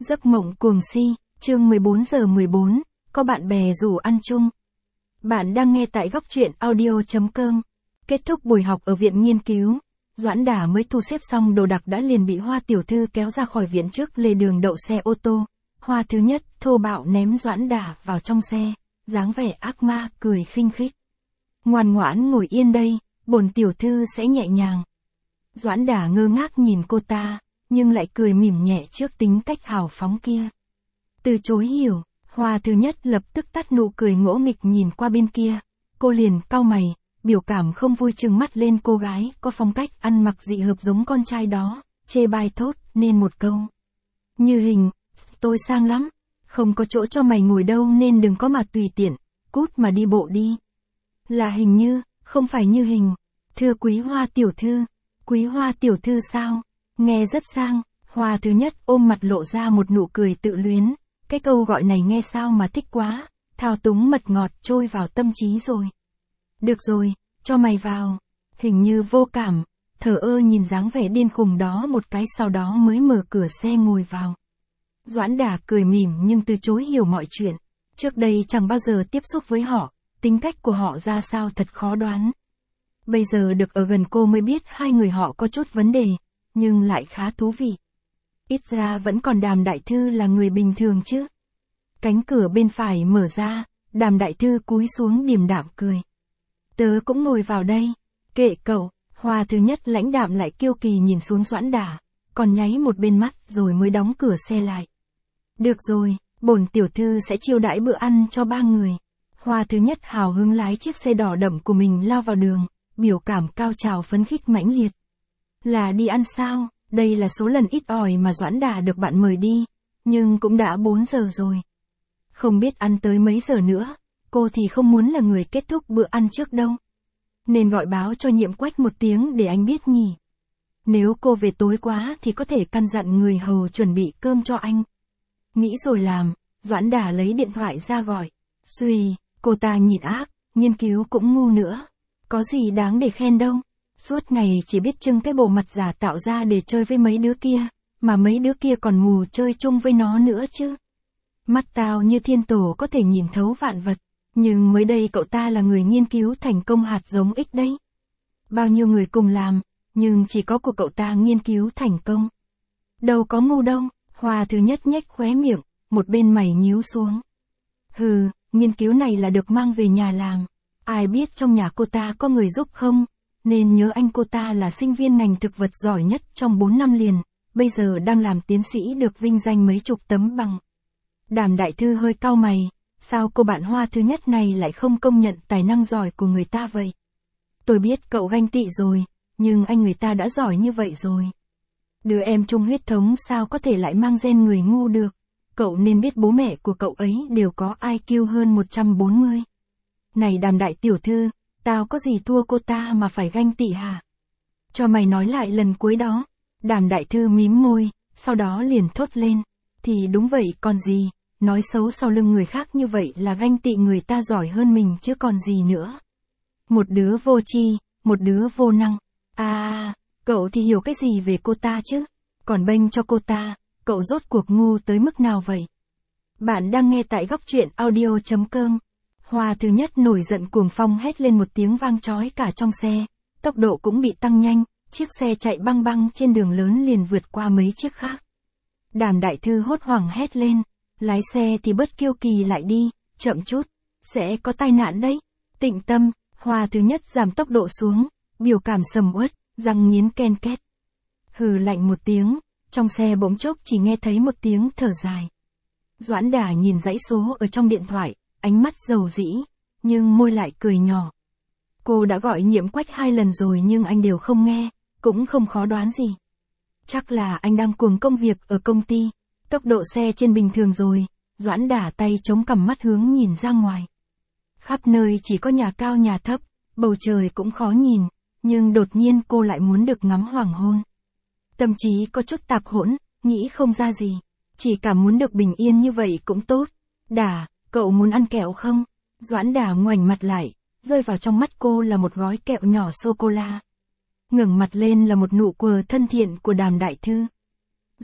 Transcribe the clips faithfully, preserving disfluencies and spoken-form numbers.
Giấc mộng cuồng si, chương mười bốn giờ mười bốn, có bạn bè rủ ăn chung. Bạn đang nghe tại góc truyện audio chấm com. Kết thúc buổi học ở viện nghiên cứu, Doãn Đả mới thu xếp xong đồ đạc đã liền bị Hoa tiểu thư kéo ra khỏi viện trước lề đường đậu xe ô tô. Hoa thứ nhất thô bạo ném Doãn Đả vào trong xe, dáng vẻ ác ma cười khinh khích. Ngoan ngoãn ngồi yên đây, bổn tiểu thư sẽ nhẹ nhàng. Doãn Đả ngơ ngác nhìn cô ta, nhưng lại cười mỉm nhẹ trước tính cách hào phóng kia. Từ chối hiểu, Hoa thứ nhất lập tức tắt nụ cười ngỗ nghịch nhìn qua bên kia. Cô liền cau mày, biểu cảm không vui trừng mắt lên cô gái có phong cách ăn mặc dị hợp giống con trai đó, chê bai thốt nên một câu. Như Hình, tôi sang lắm, không có chỗ cho mày ngồi đâu nên đừng có mà tùy tiện, cút mà đi bộ đi. Là Hình Như, không phải Như Hình. Thưa quý Hoa tiểu thư, quý Hoa tiểu thư sao? Nghe rất sang. Hoa thứ nhất ôm mặt lộ ra một nụ cười tự luyến. Cái câu gọi này nghe sao mà thích quá, thao túng mật ngọt trôi vào tâm trí rồi. Được rồi, cho mày vào. Hình Như vô cảm, thờ ơ nhìn dáng vẻ điên khùng đó một cái sau đó mới mở cửa xe ngồi vào. Doãn Đả cười mỉm nhưng từ chối hiểu mọi chuyện. Trước đây chẳng bao giờ tiếp xúc với họ, tính cách của họ ra sao thật khó đoán. Bây giờ được ở gần cô mới biết hai người họ có chút vấn đề, nhưng lại khá thú vị. Ít ra vẫn còn Đàm đại thư là người bình thường chứ. Cánh cửa bên phải mở ra, Đàm đại thư cúi xuống điềm đạm cười. Tớ cũng ngồi vào đây. Kệ cậu. Hoa thứ nhất lãnh đạm lại kiêu kỳ nhìn xuống Doãn Đả, còn nháy một bên mắt rồi mới đóng cửa xe lại. Được rồi, bổn tiểu thư sẽ chiêu đãi bữa ăn cho ba người. Hoa thứ nhất hào hứng lái chiếc xe đỏ đậm của mình lao vào đường, biểu cảm cao trào phấn khích mãnh liệt. Là đi ăn sao? Đây là số lần ít ỏi mà Doãn Đả được bạn mời đi, nhưng cũng đã bốn giờ rồi. Không biết ăn tới mấy giờ nữa, cô thì không muốn là người kết thúc bữa ăn trước đâu. Nên gọi báo cho Nhiệm Quách một tiếng để anh biết nhỉ. Nếu cô về tối quá thì có thể căn dặn người hầu chuẩn bị cơm cho anh. Nghĩ rồi làm, Doãn Đả lấy điện thoại ra gọi. Xuy, cô ta nhìn ác, nghiên cứu cũng ngu nữa. Có gì đáng để khen đâu. Suốt ngày chỉ biết trưng cái bộ mặt giả tạo ra để chơi với mấy đứa kia, mà mấy đứa kia còn mù chơi chung với nó nữa chứ. Mắt tao như thiên tổ có thể nhìn thấu vạn vật, nhưng mới đây cậu ta là người nghiên cứu thành công hạt giống X đấy. Bao nhiêu người cùng làm, nhưng chỉ có của cậu ta nghiên cứu thành công. Đâu có ngu đâu. Hoa thứ nhất nhếch khóe miệng, một bên mày nhíu xuống. Hừ, nghiên cứu này là được mang về nhà làm. Ai biết trong nhà cô ta có người giúp không? Nên nhớ anh cô ta là sinh viên ngành thực vật giỏi nhất trong bốn năm liền, bây giờ đang làm tiến sĩ được vinh danh mấy chục tấm bằng. Đàm đại thư hơi cau mày, sao cô bạn Hoa thứ nhất này lại không công nhận tài năng giỏi của người ta vậy? Tôi biết cậu ganh tị rồi, nhưng anh người ta đã giỏi như vậy rồi. Đứa em chung huyết thống sao có thể lại mang gen người ngu được? Cậu nên biết bố mẹ của cậu ấy đều có I Q hơn một trăm bốn mươi. Này Đàm đại tiểu thư, tao có gì thua cô ta mà phải ganh tị hả? Cho mày nói lại lần cuối đó. Đàm đại thư mím môi, sau đó liền thốt lên. Thì đúng vậy còn gì, nói xấu sau lưng người khác như vậy là ganh tị người ta giỏi hơn mình chứ còn gì nữa. Một đứa vô tri, một đứa vô năng. À, cậu thì hiểu cái gì về cô ta chứ? Còn bênh cho cô ta, cậu rốt cuộc ngu tới mức nào vậy? Bạn đang nghe tại góc truyện audio chấm com. Hoa thứ nhất nổi giận cuồng phong hét lên một tiếng vang chói cả trong xe, tốc độ cũng bị tăng nhanh, chiếc xe chạy băng băng trên đường lớn liền vượt qua mấy chiếc khác. Đàm đại thư hốt hoảng hét lên, lái xe thì bớt kiêu kỳ lại đi, chậm chút, sẽ có tai nạn đấy. Tịnh tâm. Hoa thứ nhất giảm tốc độ xuống, biểu cảm sầm uất, răng nghiến ken két. Hừ lạnh một tiếng, trong xe bỗng chốc chỉ nghe thấy một tiếng thở dài. Doãn Đả nhìn dãy số ở trong điện thoại, ánh mắt dầu dĩ, nhưng môi lại cười nhỏ. Cô đã gọi Nhiệm Quách hai lần rồi nhưng anh đều không nghe, cũng không khó đoán gì. Chắc là anh đang cuồng công việc ở công ty, tốc độ xe trên bình thường rồi. Doãn Đả tay chống cằm mắt hướng nhìn ra ngoài. Khắp nơi chỉ có nhà cao nhà thấp, bầu trời cũng khó nhìn, nhưng đột nhiên cô lại muốn được ngắm hoàng hôn. Tâm trí có chút tạp hỗn, nghĩ không ra gì, chỉ cảm muốn được bình yên như vậy cũng tốt. Đả, cậu muốn ăn kẹo không? Doãn Đả ngoảnh mặt lại, rơi vào trong mắt cô là một gói kẹo nhỏ sô-cô-la. Ngẩng mặt lên là một nụ cười thân thiện của Đàm đại thư.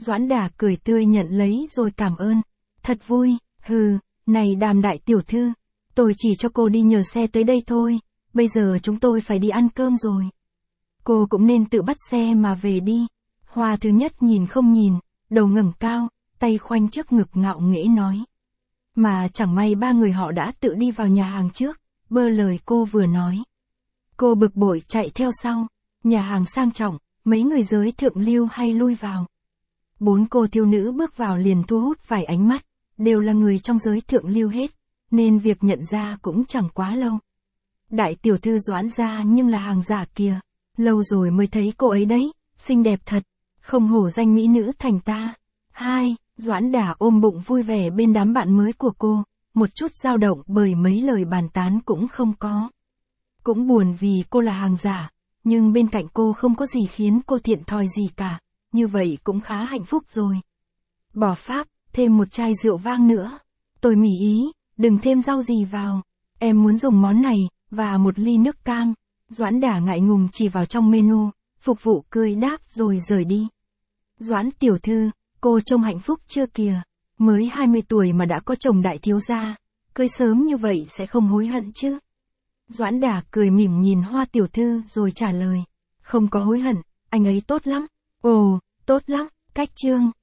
Doãn Đà cười tươi nhận lấy rồi cảm ơn. Thật vui, hừ, này Đàm đại tiểu thư, tôi chỉ cho cô đi nhờ xe tới đây thôi, bây giờ chúng tôi phải đi ăn cơm rồi. Cô cũng nên tự bắt xe mà về đi. Hoa thứ nhất nhìn không nhìn, đầu ngẩng cao, tay khoanh trước ngực ngạo nghễ nói. Mà chẳng may ba người họ đã tự đi vào nhà hàng trước, bơ lời cô vừa nói. Cô bực bội chạy theo sau, nhà hàng sang trọng, mấy người giới thượng lưu hay lui vào. Bốn cô thiếu nữ bước vào liền thu hút vài ánh mắt, đều là người trong giới thượng lưu hết, nên việc nhận ra cũng chẳng quá lâu. Đại tiểu thư Doãn gia nhưng là hàng giả kìa, lâu rồi mới thấy cô ấy đấy, xinh đẹp thật, không hổ danh mỹ nữ thành ta. Hai, Doãn Đà ôm bụng vui vẻ bên đám bạn mới của cô, một chút dao động bởi mấy lời bàn tán cũng không có. Cũng buồn vì cô là hàng giả, nhưng bên cạnh cô không có gì khiến cô thiện thòi gì cả, như vậy cũng khá hạnh phúc rồi. Bỏ pháp, thêm một chai rượu vang nữa. Tôi mỉ ý, đừng thêm rau gì vào. Em muốn dùng món này, và một ly nước cam. Doãn Đà ngại ngùng chỉ vào trong menu, phục vụ cười đáp rồi rời đi. Doãn tiểu thư, cô trông hạnh phúc chưa kìa, mới hai mươi tuổi mà đã có chồng đại thiếu gia, cưới sớm như vậy sẽ không hối hận chứ? Doãn Đà cười mỉm nhìn Hoa tiểu thư rồi trả lời, không có hối hận, anh ấy tốt lắm. Ồ, tốt lắm, cách chương.